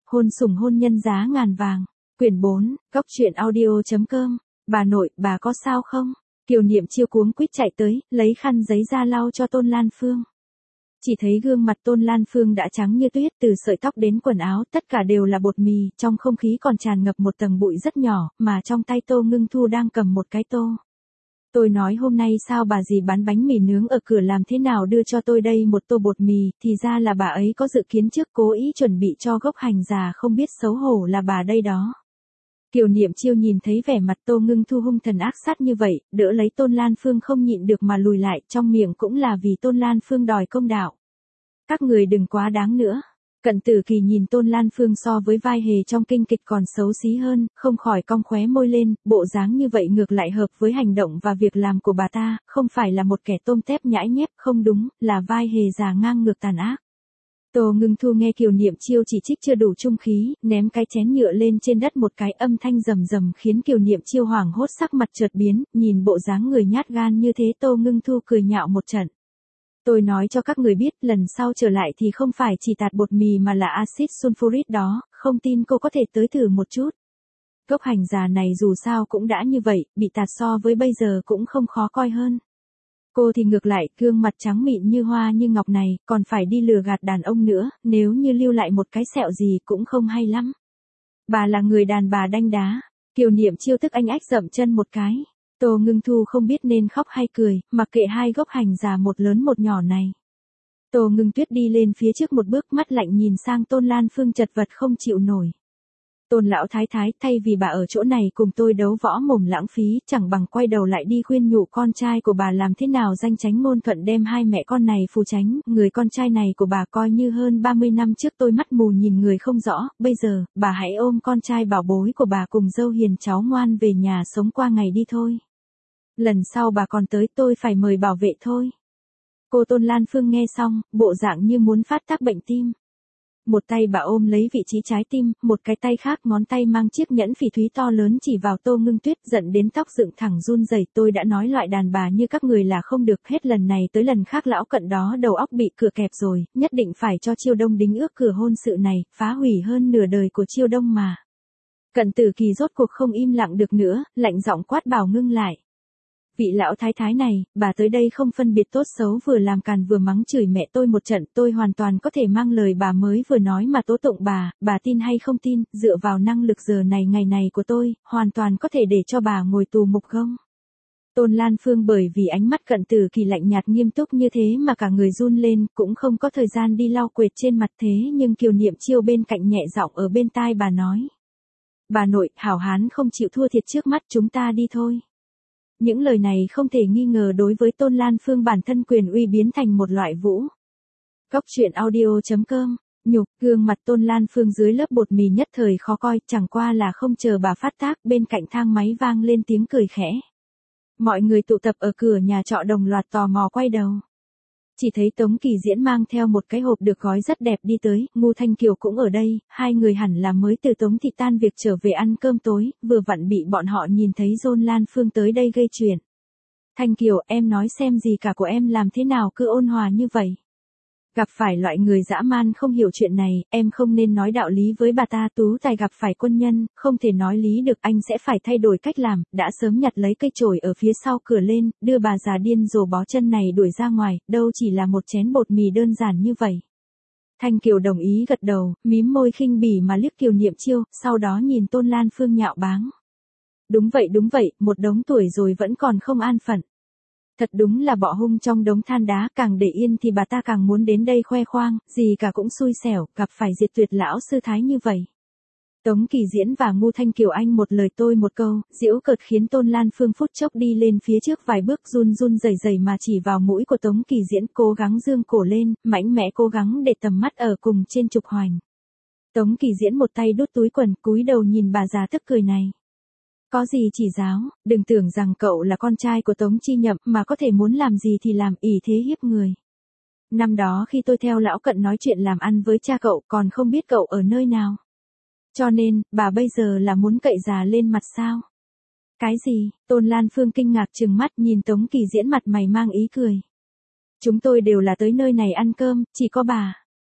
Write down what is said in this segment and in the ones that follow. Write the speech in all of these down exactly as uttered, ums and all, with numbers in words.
Hôn sủng hôn nhân giá ngàn vàng. Quyển bốn, góc truyện audio.com. Bà nội, bà có sao không? Kiều Niệm Chiêu cuống quýt chạy tới, lấy khăn giấy ra lau cho Tôn Lan Phương. Chỉ thấy gương mặt Tôn Lan Phương đã trắng như tuyết, từ sợi tóc đến quần áo, tất cả đều là bột mì, trong không khí còn tràn ngập một tầng bụi rất nhỏ, mà trong tay Tô Ngưng Thu đang cầm một cái tô. Tôi nói hôm nay sao bà dì bán bánh mì nướng ở cửa làm thế nào đưa cho tôi đây một tô bột mì, thì ra là bà ấy có dự kiến trước, cố ý chuẩn bị cho gốc hành già không biết xấu hổ là bà đây đó. Kiều Niệm Chiêu nhìn thấy vẻ mặt Tô Ngưng Thu hung thần ác sát như vậy, đỡ lấy Tôn Lan Phương không nhịn được mà lùi lại, trong miệng cũng là vì Tôn Lan Phương đòi công đạo. Các người đừng quá đáng nữa. Cận Tử Kỳ nhìn Tôn Lan Phương so với vai hề trong kinh kịch còn xấu xí hơn, không khỏi cong khóe môi lên, bộ dáng như vậy ngược lại hợp với hành động và việc làm của bà ta, không phải là một kẻ tôm tép nhãi nhép, không đúng, là vai hề già ngang ngược tàn ác. Tô Ngưng Thu nghe Kiều Niệm Chiêu chỉ trích chưa đủ trung khí, ném cái chén nhựa lên trên đất một cái, âm thanh rầm rầm khiến Kiều Niệm Chiêu hoảng hốt, sắc mặt chợt biến, nhìn bộ dáng người nhát gan như thế Tô Ngưng Thu cười nhạo một trận. Tôi nói cho các người biết, lần sau trở lại thì không phải chỉ tạt bột mì mà là axit sulfuric đó, không tin cô có thể tới thử một chút. Gốc hành già này dù sao cũng đã như vậy, bị tạt so với bây giờ cũng không khó coi hơn. Cô thì ngược lại, gương mặt trắng mịn như hoa như ngọc này, còn phải đi lừa gạt đàn ông nữa, nếu như lưu lại một cái sẹo gì cũng không hay lắm. Bà là người đàn bà đanh đá. Kiều Niệm Chiêu tức anh ách dậm chân một cái. Tô Ngưng Thu không biết nên khóc hay cười, mặc kệ hai gốc hành già một lớn một nhỏ này. Tô Ngưng Tuyết đi lên phía trước một bước, mắt lạnh nhìn sang Tôn Lan Phương chật vật không chịu nổi. Tôn lão thái thái, thay vì bà ở chỗ này cùng tôi đấu võ mồm lãng phí, chẳng bằng quay đầu lại đi khuyên nhủ con trai của bà làm thế nào danh chánh ngôn thuận đem hai mẹ con này phù tránh, người con trai này của bà coi như hơn ba mươi năm trước tôi mắt mù nhìn người không rõ, bây giờ, bà hãy ôm con trai bảo bối của bà cùng dâu hiền cháu ngoan về nhà sống qua ngày đi thôi. Lần sau bà còn tới tôi phải mời bảo vệ thôi. Cô Tôn Lan Phương nghe xong, bộ dạng như muốn phát tác bệnh tim. Một tay bà ôm lấy vị trí trái tim, một cái tay khác ngón tay mang chiếc nhẫn phỉ thúy to lớn chỉ vào Tô Ngưng Tuyết, giận đến tóc dựng thẳng run rẩy. Tôi đã nói loại đàn bà như các người là không được, hết lần này tới lần khác lão Cận đó đầu óc bị cửa kẹp rồi, nhất định phải cho Chiêu Đông đính ước cửa hôn sự này, phá hủy hơn nửa đời của Chiêu Đông mà. Cận Tử Kỳ rốt cuộc không im lặng được nữa, lạnh giọng quát bảo ngưng lại. Vị lão thái thái này, bà tới đây không phân biệt tốt xấu, vừa làm càn vừa mắng chửi mẹ tôi một trận, tôi hoàn toàn có thể mang lời bà mới vừa nói mà tố tụng bà, bà tin hay không tin, dựa vào năng lực giờ này ngày này của tôi, hoàn toàn có thể để cho bà ngồi tù mục gông. Tôn Lan Phương bởi vì ánh mắt Cận Tử Kỳ lạnh nhạt nghiêm túc như thế mà cả người run lên, cũng không có thời gian đi lau quệt trên mặt, thế nhưng Kiều Niệm Chiêu bên cạnh nhẹ giọng ở bên tai bà nói. Bà nội, hảo hán không chịu thua thiệt trước mắt, chúng ta đi thôi. Những lời này không thể nghi ngờ đối với Tôn Lan Phương bản thân quyền uy biến thành một loại vũ. Góc truyện audio.com. Nhục, gương mặt Tôn Lan Phương dưới lớp bột mì nhất thời khó coi, chẳng qua là không chờ bà phát tác, bên cạnh thang máy vang lên tiếng cười khẽ. Mọi người tụ tập ở cửa nhà trọ đồng loạt tò mò quay đầu. Chỉ thấy Tống Kỳ Diễn mang theo một cái hộp được gói rất đẹp đi tới, Ngô Thanh Kiều cũng ở đây, hai người hẳn là mới từ Tống Thị tan việc trở về ăn cơm tối, vừa vặn bị bọn họ nhìn thấy Tôn Lan Phương tới đây gây chuyện. Thanh Kiều, em nói xem gì cả của em làm thế nào cứ ôn hòa như vậy. Gặp phải loại người dã man không hiểu chuyện này, em không nên nói đạo lý với bà ta. Tú Tài gặp phải quân nhân, không thể nói lý được, anh sẽ phải thay đổi cách làm, đã sớm nhặt lấy cây chổi ở phía sau cửa lên, đưa bà già điên rồ bó chân này đuổi ra ngoài, đâu chỉ là một chén bột mì đơn giản như vậy. Thanh Kiều đồng ý gật đầu, mím môi khinh bỉ mà liếc Kiều Niệm Chiêu, sau đó nhìn Tôn Lan Phương nhạo báng. Đúng vậy đúng vậy, một đống tuổi rồi vẫn còn không an phận. Thật đúng là bọ hung trong đống than đá, càng để yên thì bà ta càng muốn đến đây khoe khoang, gì cả cũng xui xẻo, gặp phải diệt tuyệt lão sư thái như vậy. Tống Kỳ Diễn và Ngô Thanh Kiều anh một lời tôi một câu, giễu cợt khiến Tôn Lan Phương phút chốc đi lên phía trước vài bước, run run rẩy rẩy mà chỉ vào mũi của Tống Kỳ Diễn, cố gắng dương cổ lên, mạnh mẽ cố gắng để tầm mắt ở cùng trên trục hoành. Tống Kỳ Diễn một tay đút túi quần, cúi đầu nhìn bà già tức cười này. Có gì chỉ giáo, đừng tưởng rằng cậu là con trai của Tống Chi Nhậm mà có thể muốn làm gì thì làm, ỷ thế hiếp người. Năm đó khi tôi theo lão Cận nói chuyện làm ăn với cha cậu còn không biết cậu ở nơi nào. Cho nên, bà bây giờ là muốn cậy già lên mặt sao? Cái gì? Tôn Lan Phương kinh ngạc trừng mắt nhìn Tống Kỳ Diễn mặt mày mang ý cười. Chúng tôi đều là tới nơi này ăn cơm, chỉ có bà.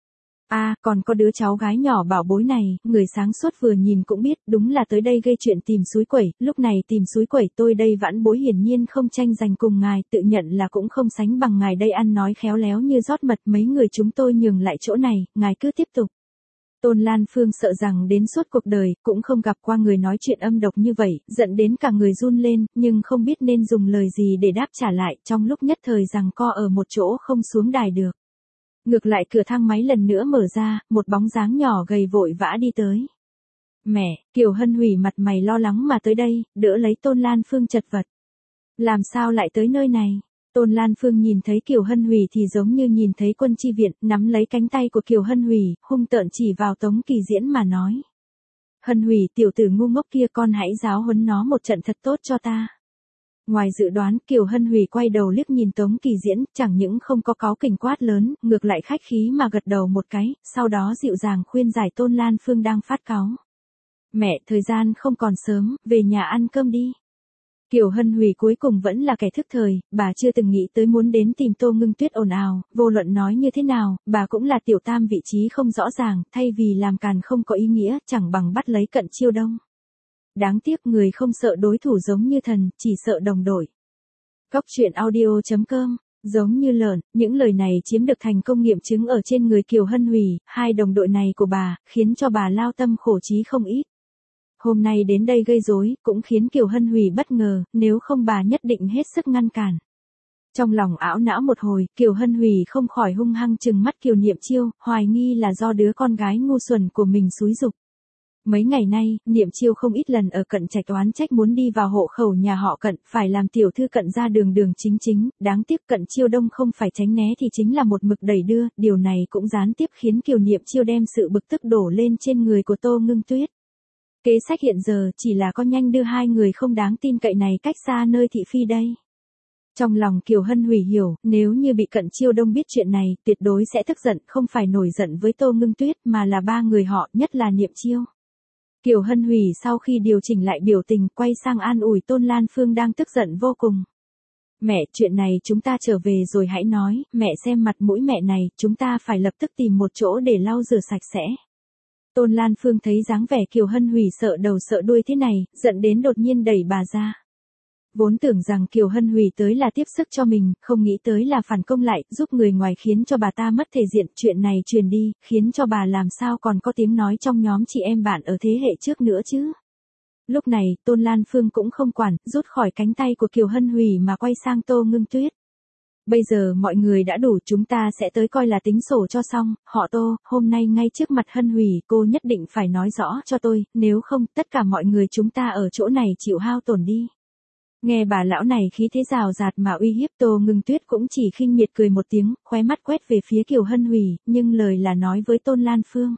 À, còn có đứa cháu gái nhỏ bảo bối này, người sáng suốt vừa nhìn cũng biết, đúng là tới đây gây chuyện tìm suối quẩy, lúc này tìm suối quẩy tôi đây vãn bối hiển nhiên không tranh giành cùng ngài, tự nhận là cũng không sánh bằng ngài đây ăn nói khéo léo như rót mật, mấy người chúng tôi nhường lại chỗ này, ngài cứ tiếp tục. Tôn Lan Phương sợ rằng đến suốt cuộc đời, cũng không gặp qua người nói chuyện âm độc như vậy, giận đến cả người run lên, nhưng không biết nên dùng lời gì để đáp trả lại, trong lúc nhất thời rằng co ở một chỗ không xuống đài được. Ngược lại cửa thang máy lần nữa mở ra, một bóng dáng nhỏ gầy vội vã đi tới. Mẹ, Kiều Hân Hủy mặt mày lo lắng mà tới đây, đỡ lấy Tôn Lan Phương chật vật. Làm sao lại tới nơi này? Tôn Lan Phương nhìn thấy Kiều Hân Hủy thì giống như nhìn thấy quân chi viện, nắm lấy cánh tay của Kiều Hân Hủy, hung tợn chỉ vào Tống Kỳ Diễn mà nói. Hân Hủy tiểu tử ngu ngốc kia, con hãy giáo huấn nó một trận thật tốt cho ta. Ngoài dự đoán, Kiều Hân Hủy quay đầu liếc nhìn Tống Kỳ Diễn, chẳng những không có cáu kỉnh quát lớn, ngược lại khách khí mà gật đầu một cái, sau đó dịu dàng khuyên giải Tôn Lan Phương đang phát cáu. Mẹ, thời gian không còn sớm, về nhà ăn cơm đi. Kiều Hân Hủy cuối cùng vẫn là kẻ thức thời, bà chưa từng nghĩ tới muốn đến tìm Tô Ngưng Tuyết ồn ào, vô luận nói như thế nào, bà cũng là tiểu tam vị trí không rõ ràng, thay vì làm càn không có ý nghĩa, chẳng bằng bắt lấy Cận Chiêu Đông. Đáng tiếc người không sợ đối thủ giống như thần, chỉ sợ đồng đội. Góc truyện audio chấm com, giống như lợn, những lời này chiếm được thành công nghiệm chứng ở trên người Kiều Hân Hủy, hai đồng đội này của bà, khiến cho bà lao tâm khổ trí không ít. Hôm nay đến đây gây rối, cũng khiến Kiều Hân Hủy bất ngờ, nếu không bà nhất định hết sức ngăn cản. Trong lòng ảo não một hồi, Kiều Hân Hủy không khỏi hung hăng trừng mắt Kiều Niệm Chiêu, hoài nghi là do đứa con gái ngu xuẩn của mình xúi giục. Mấy ngày nay, Niệm Chiêu không ít lần ở Cận Trạch oán trách muốn đi vào hộ khẩu nhà họ Cận, phải làm tiểu thư Cận ra đường đường chính chính, đáng tiếc Cận Chiêu Đông không phải tránh né thì chính là một mực đẩy đưa, điều này cũng gián tiếp khiến Kiều Niệm Chiêu đem sự bực tức đổ lên trên người của Tô Ngưng Tuyết. Kế sách hiện giờ chỉ là có nhanh đưa hai người không đáng tin cậy này cách xa nơi thị phi đây. Trong lòng Kiều Hân Hủy hiểu, nếu như bị Cận Chiêu Đông biết chuyện này, tuyệt đối sẽ tức giận, không phải nổi giận với Tô Ngưng Tuyết mà là ba người họ, nhất là Niệm Chiêu. Kiều Hân Hủy sau khi điều chỉnh lại biểu tình, quay sang an ủi Tôn Lan Phương đang tức giận vô cùng. Mẹ, chuyện này chúng ta trở về rồi hãy nói, mẹ xem mặt mũi mẹ này, chúng ta phải lập tức tìm một chỗ để lau rửa sạch sẽ. Tôn Lan Phương thấy dáng vẻ Kiều Hân Hủy sợ đầu sợ đuôi thế này, giận đến đột nhiên đẩy bà ra. Vốn tưởng rằng Kiều Hân Hủy tới là tiếp sức cho mình, không nghĩ tới là phản công lại, giúp người ngoài khiến cho bà ta mất thể diện, chuyện này truyền đi, khiến cho bà làm sao còn có tiếng nói trong nhóm chị em bạn ở thế hệ trước nữa chứ. Lúc này, Tôn Lan Phương cũng không quản, rút khỏi cánh tay của Kiều Hân Hủy mà quay sang Tô Ngưng Tuyết. Bây giờ mọi người đã đủ, chúng ta sẽ tới coi là tính sổ cho xong, họ Tô, hôm nay ngay trước mặt Hân Hủy, cô nhất định phải nói rõ cho tôi, nếu không, tất cả mọi người chúng ta ở chỗ này chịu hao tổn đi. Nghe bà lão này khí thế rào rạt mà uy hiếp, Tô Ngưng Tuyết cũng chỉ khinh miệt cười một tiếng, khóe mắt quét về phía Kiều Hân Hủy, nhưng lời là nói với Tôn Lan Phương.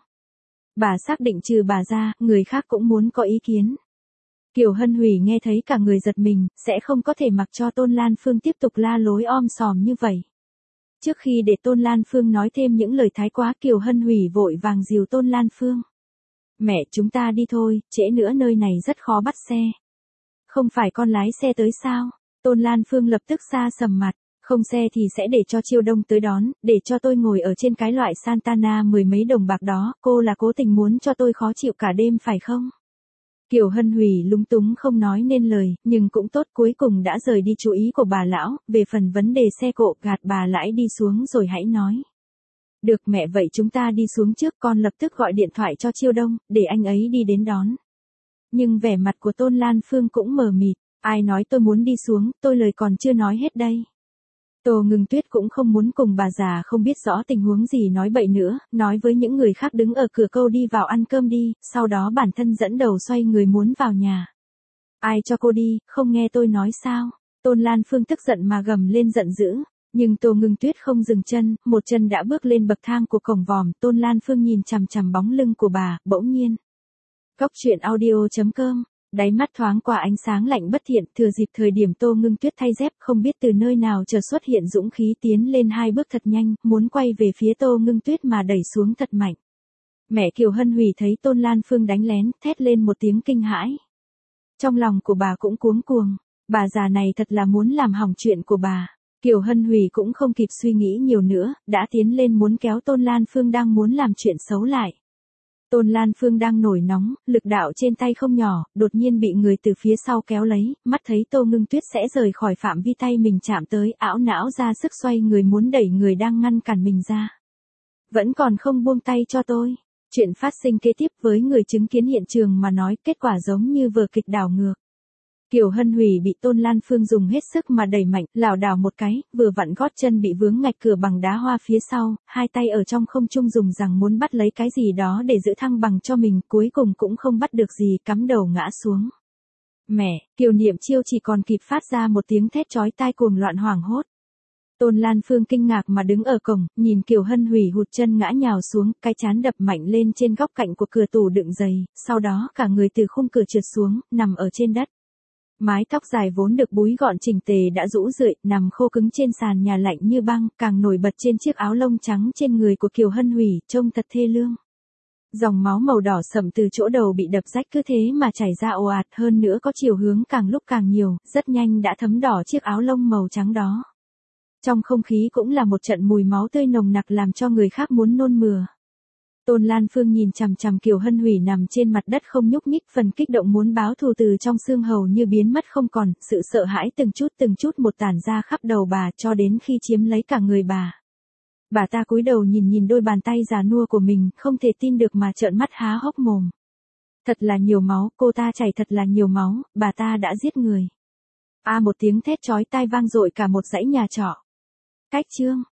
Bà xác định trừ bà ra, người khác cũng muốn có ý kiến. Kiều Hân Hủy nghe thấy cả người giật mình, sẽ không có thể mặc cho Tôn Lan Phương tiếp tục la lối om sòm như vậy. Trước khi để Tôn Lan Phương nói thêm những lời thái quá, Kiều Hân Hủy vội vàng dìu Tôn Lan Phương. Mẹ, chúng ta đi thôi, trễ nữa nơi này rất khó bắt xe. Không phải con lái xe tới sao? Tôn Lan Phương lập tức xa sầm mặt. Không xe thì sẽ để cho Chiêu Đông tới đón, để cho tôi ngồi ở trên cái loại Santana mười mấy đồng bạc đó, cô là cố tình muốn cho tôi khó chịu cả đêm phải không? Kiều Hân Hủy lúng túng không nói nên lời, nhưng cũng tốt, cuối cùng đã rời đi chú ý của bà lão, về phần vấn đề xe cộ, gạt bà lãi đi xuống rồi hãy nói. Được mẹ, vậy chúng ta đi xuống trước, con lập tức gọi điện thoại cho Chiêu Đông, để anh ấy đi đến đón. Nhưng vẻ mặt của Tôn Lan Phương cũng mờ mịt, ai nói tôi muốn đi xuống, tôi lời còn chưa nói hết đây. Tô Ngưng Tuyết cũng không muốn cùng bà già không biết rõ tình huống gì nói bậy nữa, nói với những người khác đứng ở cửa câu đi vào ăn cơm đi, sau đó bản thân dẫn đầu xoay người muốn vào nhà. Ai cho cô đi, không nghe tôi nói sao? Tôn Lan Phương tức giận mà gầm lên giận dữ, nhưng Tô Ngưng Tuyết không dừng chân, một chân đã bước lên bậc thang của cổng vòm, Tôn Lan Phương nhìn chằm chằm bóng lưng của bà, bỗng nhiên. Góc truyện audio chấm com, đáy mắt thoáng qua ánh sáng lạnh bất thiện, thừa dịp thời điểm Tô Ngưng Tuyết thay dép, không biết từ nơi nào chợt xuất hiện dũng khí tiến lên hai bước thật nhanh, muốn quay về phía Tô Ngưng Tuyết mà đẩy xuống thật mạnh. Mẹ Kiều Hân Hủy thấy Tôn Lan Phương đánh lén, thét lên một tiếng kinh hãi. Trong lòng của bà cũng cuống cuồng, bà già này thật là muốn làm hỏng chuyện của bà. Kiều Hân Hủy cũng không kịp suy nghĩ nhiều nữa, đã tiến lên muốn kéo Tôn Lan Phương đang muốn làm chuyện xấu lại. Tôn Lan Phương đang nổi nóng, lực đạo trên tay không nhỏ, đột nhiên bị người từ phía sau kéo lấy, mắt thấy Tô Ngưng Tuyết sẽ rời khỏi phạm vi tay mình chạm tới, ảo não ra sức xoay người muốn đẩy người đang ngăn cản mình ra. Vẫn còn không buông tay cho tôi. Chuyện phát sinh kế tiếp với người chứng kiến hiện trường mà nói, kết quả giống như vở kịch đảo ngược. Kiều Hân Hủy bị Tôn Lan Phương dùng hết sức mà đẩy mạnh, lảo đảo một cái, vừa vặn gót chân bị vướng ngạch cửa bằng đá hoa phía sau, hai tay ở trong không trung dùng rằng muốn bắt lấy cái gì đó để giữ thăng bằng cho mình, cuối cùng cũng không bắt được gì, cắm đầu ngã xuống. Mẹ, Kiều Niệm Chiêu chỉ còn kịp phát ra một tiếng thét chói tai cuồng loạn hoảng hốt. Tôn Lan Phương kinh ngạc mà đứng ở cổng, nhìn Kiều Hân Hủy hụt chân ngã nhào xuống, cái chán đập mạnh lên trên góc cạnh của cửa tủ đựng giày, sau đó cả người từ khung cửa trượt xuống, nằm ở trên đất. Mái tóc dài vốn được búi gọn chỉnh tề đã rũ rượi, nằm khô cứng trên sàn nhà lạnh như băng, càng nổi bật trên chiếc áo lông trắng trên người của Kiều Hân Hủy, trông thật thê lương. Dòng máu màu đỏ sẫm từ chỗ đầu bị đập rách cứ thế mà chảy ra ồ ạt, hơn nữa có chiều hướng càng lúc càng nhiều, rất nhanh đã thấm đỏ chiếc áo lông màu trắng đó. Trong không khí cũng là một trận mùi máu tươi nồng nặc làm cho người khác muốn nôn mửa. Tôn Lan Phương nhìn chằm chằm Kiều Hân Hủy nằm trên mặt đất không nhúc nhích, phần kích động muốn báo thù từ trong xương hầu như biến mất không còn, sự sợ hãi từng chút từng chút một tản ra khắp đầu bà cho đến khi chiếm lấy cả người bà. Bà ta cúi đầu nhìn nhìn đôi bàn tay già nua của mình, không thể tin được mà trợn mắt há hốc mồm. Thật là nhiều máu, cô ta chảy thật là nhiều máu, bà ta đã giết người. A một tiếng thét chói tai vang dội cả một dãy nhà trọ. Cách chương